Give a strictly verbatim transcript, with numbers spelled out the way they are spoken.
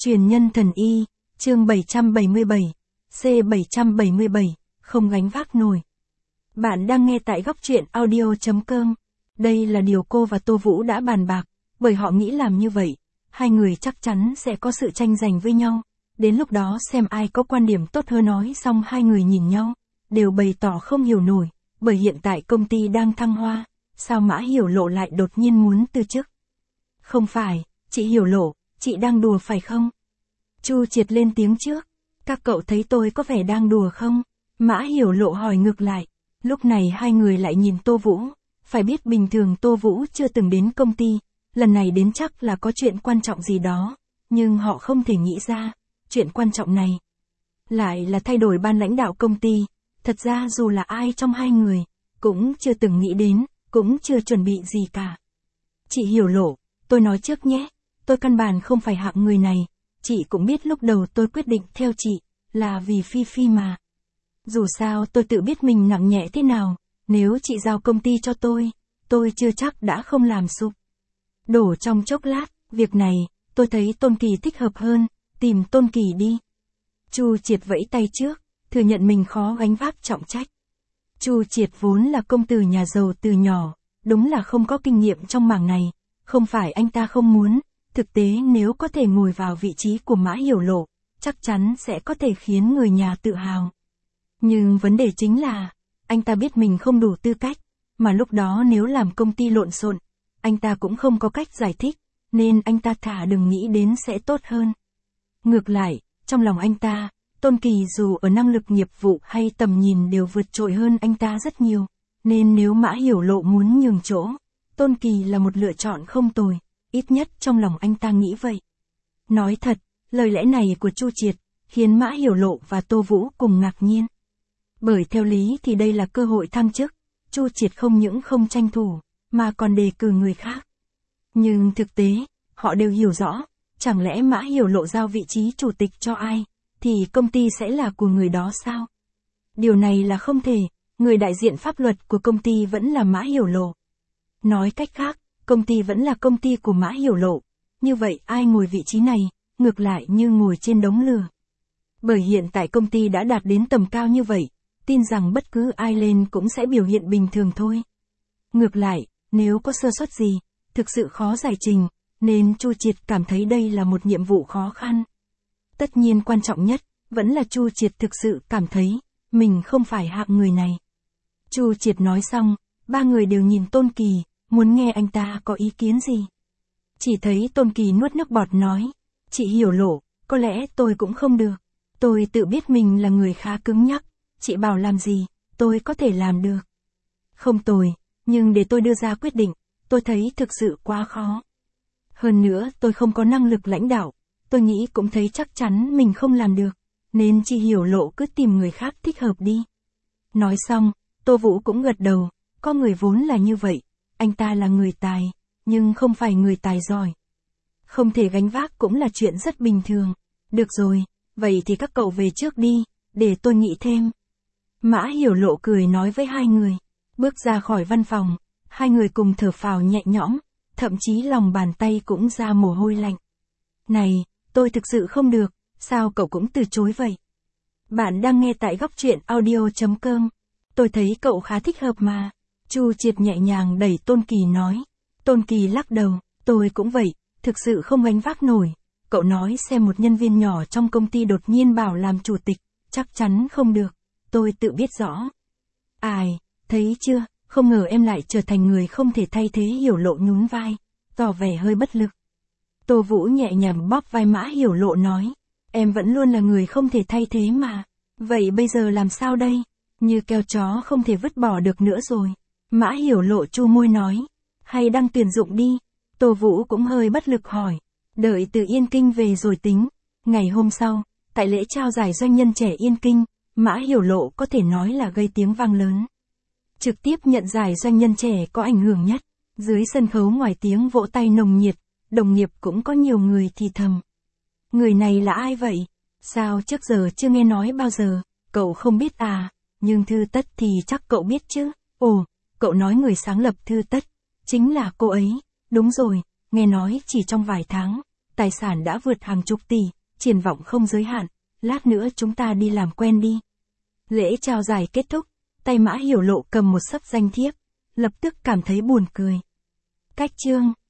Truyền nhân thần y, chương bảy trăm bảy mươi bảy, C bảy trăm bảy mươi bảy, không gánh vác nổi. Bạn đang nghe tại góc truyện audio chấm com. Đây là điều cô và Tô Vũ đã bàn bạc, bởi họ nghĩ làm như vậy, hai người chắc chắn sẽ có sự tranh giành với nhau. Đến lúc đó xem ai có quan điểm tốt hơn. Nói xong hai người nhìn nhau, đều bày tỏ không hiểu nổi, bởi hiện tại công ty đang thăng hoa, sao Mã Hiểu Lộ lại đột nhiên muốn từ chức? Không phải, chị Hiểu Lộ, chị đang đùa phải không? Chu Triệt lên tiếng trước, các cậu thấy tôi có vẻ đang đùa không? Mã Hiểu Lộ hỏi ngược lại, lúc này hai người lại nhìn Tô Vũ, phải biết bình thường Tô Vũ chưa từng đến công ty, lần này đến chắc là có chuyện quan trọng gì đó, nhưng họ không thể nghĩ ra, chuyện quan trọng này lại là thay đổi ban lãnh đạo công ty. Thật ra dù là ai trong hai người, cũng chưa từng nghĩ đến, cũng chưa chuẩn bị gì cả. Chị Hiểu Lộ, tôi nói trước nhé, tôi căn bản không phải hạng người này, chị cũng biết lúc đầu tôi quyết định theo chị, là vì Phi Phi mà. Dù sao tôi tự biết mình nặng nhẹ thế nào, nếu chị giao công ty cho tôi, tôi chưa chắc đã không làm sụp đổ trong chốc lát, việc này, tôi thấy Tôn Kỳ thích hợp hơn, tìm Tôn Kỳ đi. Chu Triệt vẫy tay trước, thừa nhận mình khó gánh vác trọng trách. Chu Triệt vốn là công tử nhà giàu từ nhỏ, đúng là không có kinh nghiệm trong mảng này, không phải anh ta không muốn, thực tế nếu có thể ngồi vào vị trí của Mã Hiểu Lộ, chắc chắn sẽ có thể khiến người nhà tự hào. Nhưng vấn đề chính là, anh ta biết mình không đủ tư cách, mà lúc đó nếu làm công ty lộn xộn, anh ta cũng không có cách giải thích, nên anh ta thả đừng nghĩ đến sẽ tốt hơn. Ngược lại, trong lòng anh ta, Tôn Kỳ dù ở năng lực nghiệp vụ hay tầm nhìn đều vượt trội hơn anh ta rất nhiều, nên nếu Mã Hiểu Lộ muốn nhường chỗ, Tôn Kỳ là một lựa chọn không tồi, ít nhất trong lòng anh ta nghĩ vậy. Nói thật, lời lẽ này của Chu Triệt, khiến Mã Hiểu Lộ và Tô Vũ cùng ngạc nhiên. Bởi theo lý thì đây là cơ hội thăng chức, Chu Triệt không những không tranh thủ, mà còn đề cử người khác. Nhưng thực tế, họ đều hiểu rõ, chẳng lẽ Mã Hiểu Lộ giao vị trí chủ tịch cho ai, thì công ty sẽ là của người đó sao? Điều này là không thể, người đại diện pháp luật của công ty vẫn là Mã Hiểu Lộ. Nói cách khác, công ty vẫn là công ty của Mã Hiểu Lộ, như vậy ai ngồi vị trí này, ngược lại như ngồi trên đống lửa. Bởi hiện tại công ty đã đạt đến tầm cao như vậy, tin rằng bất cứ ai lên cũng sẽ biểu hiện bình thường thôi. Ngược lại, nếu có sơ suất gì, thực sự khó giải trình, nên Chu Triệt cảm thấy đây là một nhiệm vụ khó khăn. Tất nhiên quan trọng nhất, vẫn là Chu Triệt thực sự cảm thấy, mình không phải hạng người này. Chu Triệt nói xong, ba người đều nhìn Tôn Kỳ, muốn nghe anh ta có ý kiến gì. Chỉ thấy Tôn Kỳ nuốt nước bọt nói, chị Hiểu Lộ, có lẽ tôi cũng không được. Tôi tự biết mình là người khá cứng nhắc, chị bảo làm gì, tôi có thể làm được. Không tồi, nhưng để tôi đưa ra quyết định, tôi thấy thực sự quá khó. Hơn nữa tôi không có năng lực lãnh đạo, tôi nghĩ cũng thấy chắc chắn mình không làm được, nên chị Hiểu Lộ cứ tìm người khác thích hợp đi. Nói xong, Tô Vũ cũng gật đầu, có người vốn là như vậy, anh ta là người tài, nhưng không phải người tài giỏi. Không thể gánh vác cũng là chuyện rất bình thường. Được rồi, vậy thì các cậu về trước đi, để tôi nghĩ thêm. Mã Hiểu Lộ cười nói với hai người, bước ra khỏi văn phòng, hai người cùng thở phào nhẹ nhõm, thậm chí lòng bàn tay cũng ra mồ hôi lạnh. Này, tôi thực sự không được, sao cậu cũng từ chối vậy? Bạn đang nghe tại góc truyện audio chấm com. Tôi thấy cậu khá thích hợp mà. Chu Triệt nhẹ nhàng đẩy Tôn Kỳ nói. Tôn Kỳ lắc đầu, tôi cũng vậy, thực sự không gánh vác nổi. Cậu nói xem một nhân viên nhỏ trong công ty đột nhiên bảo làm chủ tịch, chắc chắn không được, tôi tự biết rõ. Ai, thấy chưa, không ngờ em lại trở thành người không thể thay thế. Hiểu Lộ nhún vai, tỏ vẻ hơi bất lực. Tô Vũ nhẹ nhàng bóp vai Mã Hiểu Lộ nói, em vẫn luôn là người không thể thay thế mà, vậy bây giờ làm sao đây, như keo chó không thể vứt bỏ được nữa rồi. Mã Hiểu Lộ chu môi nói, hay đăng tuyển dụng đi. Tô Vũ cũng hơi bất lực hỏi, đợi từ Yên Kinh về rồi tính. Ngày hôm sau, tại lễ trao giải doanh nhân trẻ Yên Kinh, Mã Hiểu Lộ có thể nói là gây tiếng vang lớn. Trực tiếp nhận giải doanh nhân trẻ có ảnh hưởng nhất, dưới sân khấu ngoài tiếng vỗ tay nồng nhiệt, đồng nghiệp cũng có nhiều người thì thầm. Người này là ai vậy? Sao trước giờ chưa nghe nói bao giờ, cậu không biết à, nhưng Thư Tất thì chắc cậu biết chứ. Ồ, cậu nói người sáng lập Thư Tất, chính là cô ấy, đúng rồi, nghe nói chỉ trong vài tháng, tài sản đã vượt hàng chục tỷ, triển vọng không giới hạn, lát nữa chúng ta đi làm quen đi. Lễ trao giải kết thúc, tay Mã Hiểu Lộ cầm một xấp danh thiếp, lập tức cảm thấy buồn cười. Cách chương